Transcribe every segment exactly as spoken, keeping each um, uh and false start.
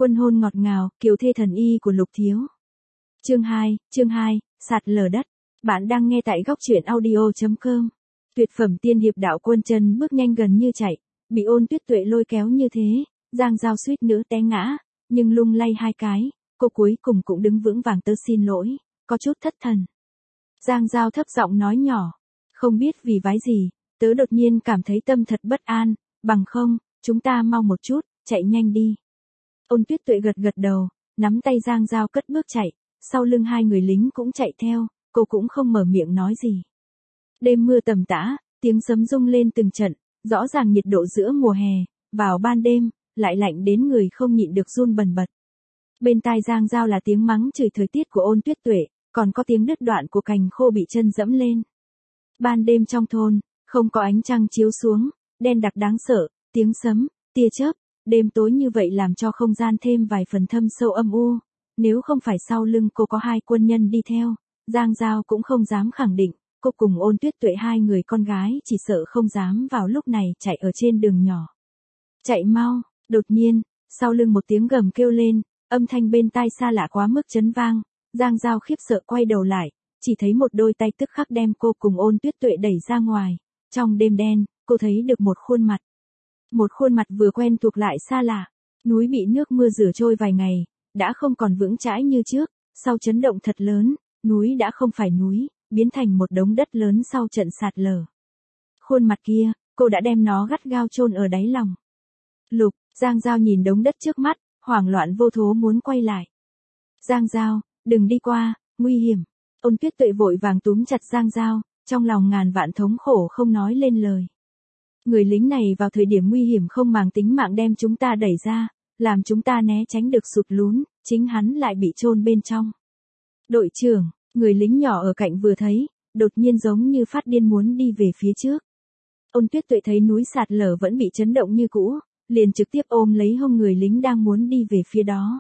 Quân hôn ngọt ngào, kiều thê thần y của Lục Thiếu. Chương hai, chương hai, sạt lở đất. Bạn đang nghe tại góc truyện audio chấm com. Tuyệt phẩm tiên hiệp đạo Quân chân bước nhanh gần như chạy, bị Ôn Tuyết Tuệ lôi kéo như thế, Giang Giao suýt nữa té ngã, nhưng lung lay hai cái, cô cuối cùng cũng đứng vững vàng. Tớ xin lỗi, có chút thất thần. Giang Giao thấp giọng nói nhỏ, không biết vì vái gì, tớ đột nhiên cảm thấy tâm thật bất an, bằng không, chúng ta mau một chút, chạy nhanh đi. Ôn Tuyết Tuệ gật gật đầu, nắm tay Giang Giao cất bước chạy, sau lưng hai người lính cũng chạy theo, cô cũng không mở miệng nói gì. Đêm mưa tầm tã, tiếng sấm rung lên từng trận, rõ ràng nhiệt độ giữa mùa hè, vào ban đêm, lại lạnh đến người không nhịn được run bần bật. Bên tai Giang Giao là tiếng mắng chửi thời tiết của Ôn Tuyết Tuệ, còn có tiếng đứt đoạn của cành khô bị chân dẫm lên. Ban đêm trong thôn, không có ánh trăng chiếu xuống, đen đặc đáng sợ, tiếng sấm, tia chớp, đêm tối như vậy làm cho không gian thêm vài phần thâm sâu âm u. Nếu không phải sau lưng cô có hai quân nhân đi theo, Giang Giao cũng không dám khẳng định, cô cùng Ôn Tuyết Tuệ hai người con gái chỉ sợ không dám vào lúc này chạy ở trên đường nhỏ. Chạy mau, đột nhiên, sau lưng một tiếng gầm kêu lên, âm thanh bên tai xa lạ quá mức chấn vang, Giang Giao khiếp sợ quay đầu lại, chỉ thấy một đôi tay tức khắc đem cô cùng Ôn Tuyết Tuệ đẩy ra ngoài, trong đêm đen, cô thấy được một khuôn mặt. Một khuôn mặt vừa quen thuộc lại xa lạ, núi bị nước mưa rửa trôi vài ngày, đã không còn vững chãi như trước, sau chấn động thật lớn, núi đã không phải núi, biến thành một đống đất lớn sau trận sạt lở. Khuôn mặt kia, cô đã đem nó gắt gao chôn ở đáy lòng. Lục, Giang Giao nhìn đống đất trước mắt, hoảng loạn vô thố muốn quay lại. Giang Giao, đừng đi qua, nguy hiểm. Ôn Tuyết Tuệ vội vàng túm chặt Giang Giao, trong lòng ngàn vạn thống khổ không nói lên lời. Người lính này vào thời điểm nguy hiểm không màng tính mạng đem chúng ta đẩy ra, làm chúng ta né tránh được sụt lún, chính hắn lại bị chôn bên trong. Đội trưởng, người lính nhỏ ở cạnh vừa thấy, đột nhiên giống như phát điên muốn đi về phía trước. Ôn Tuyết Tuệ thấy núi sạt lở vẫn bị chấn động như cũ, liền trực tiếp ôm lấy hông người lính đang muốn đi về phía đó.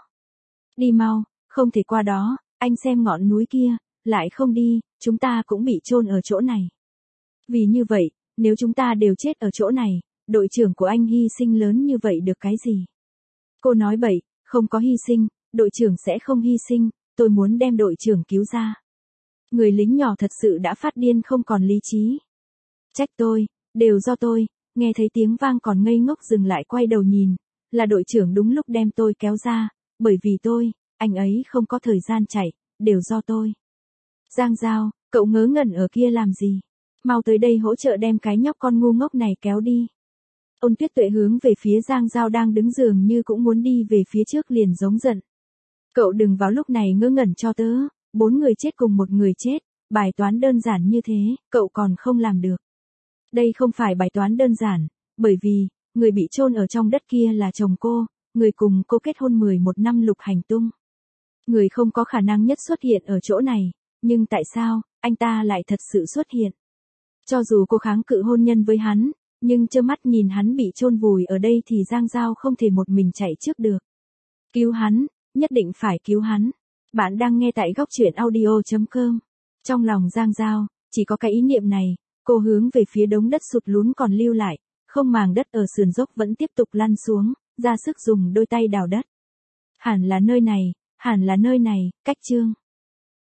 Đi mau, không thể qua đó, anh xem ngọn núi kia, lại không đi, chúng ta cũng bị chôn ở chỗ này. Vì như vậy, nếu chúng ta đều chết ở chỗ này, đội trưởng của anh hy sinh lớn như vậy được cái gì? Cô nói bậy, không có hy sinh, đội trưởng sẽ không hy sinh, tôi muốn đem đội trưởng cứu ra. Người lính nhỏ thật sự đã phát điên không còn lý trí. Trách tôi, đều do tôi, nghe thấy tiếng vang còn ngây ngốc dừng lại quay đầu nhìn, là đội trưởng đúng lúc đem tôi kéo ra, bởi vì tôi, anh ấy không có thời gian chạy, đều do tôi. Giang Giao, cậu ngớ ngẩn ở kia làm gì? Mau tới đây hỗ trợ đem cái nhóc con ngu ngốc này kéo đi. Ôn Tuyết Tuệ hướng về phía Giang Giao đang đứng dường như cũng muốn đi về phía trước liền giống giận. Cậu đừng vào lúc này ngớ ngẩn cho tớ, bốn người chết cùng một người chết, bài toán đơn giản như thế, cậu còn không làm được. Đây không phải bài toán đơn giản, bởi vì, người bị chôn ở trong đất kia là chồng cô, người cùng cô kết hôn mười một năm Lục Hành Tung. Người không có khả năng nhất xuất hiện ở chỗ này, nhưng tại sao, anh ta lại thật sự xuất hiện? Cho dù cô kháng cự hôn nhân với hắn, nhưng trơ mắt nhìn hắn bị chôn vùi ở đây thì Giang Giao không thể một mình chạy trước được. Cứu hắn, nhất định phải cứu hắn. Bạn đang nghe tại góc truyện audio chấm com. Trong lòng Giang Giao, chỉ có cái ý niệm này, cô hướng về phía đống đất sụt lún còn lưu lại, không màng đất ở sườn dốc vẫn tiếp tục lăn xuống, ra sức dùng đôi tay đào đất. Hẳn là nơi này, hẳn là nơi này, cách chương.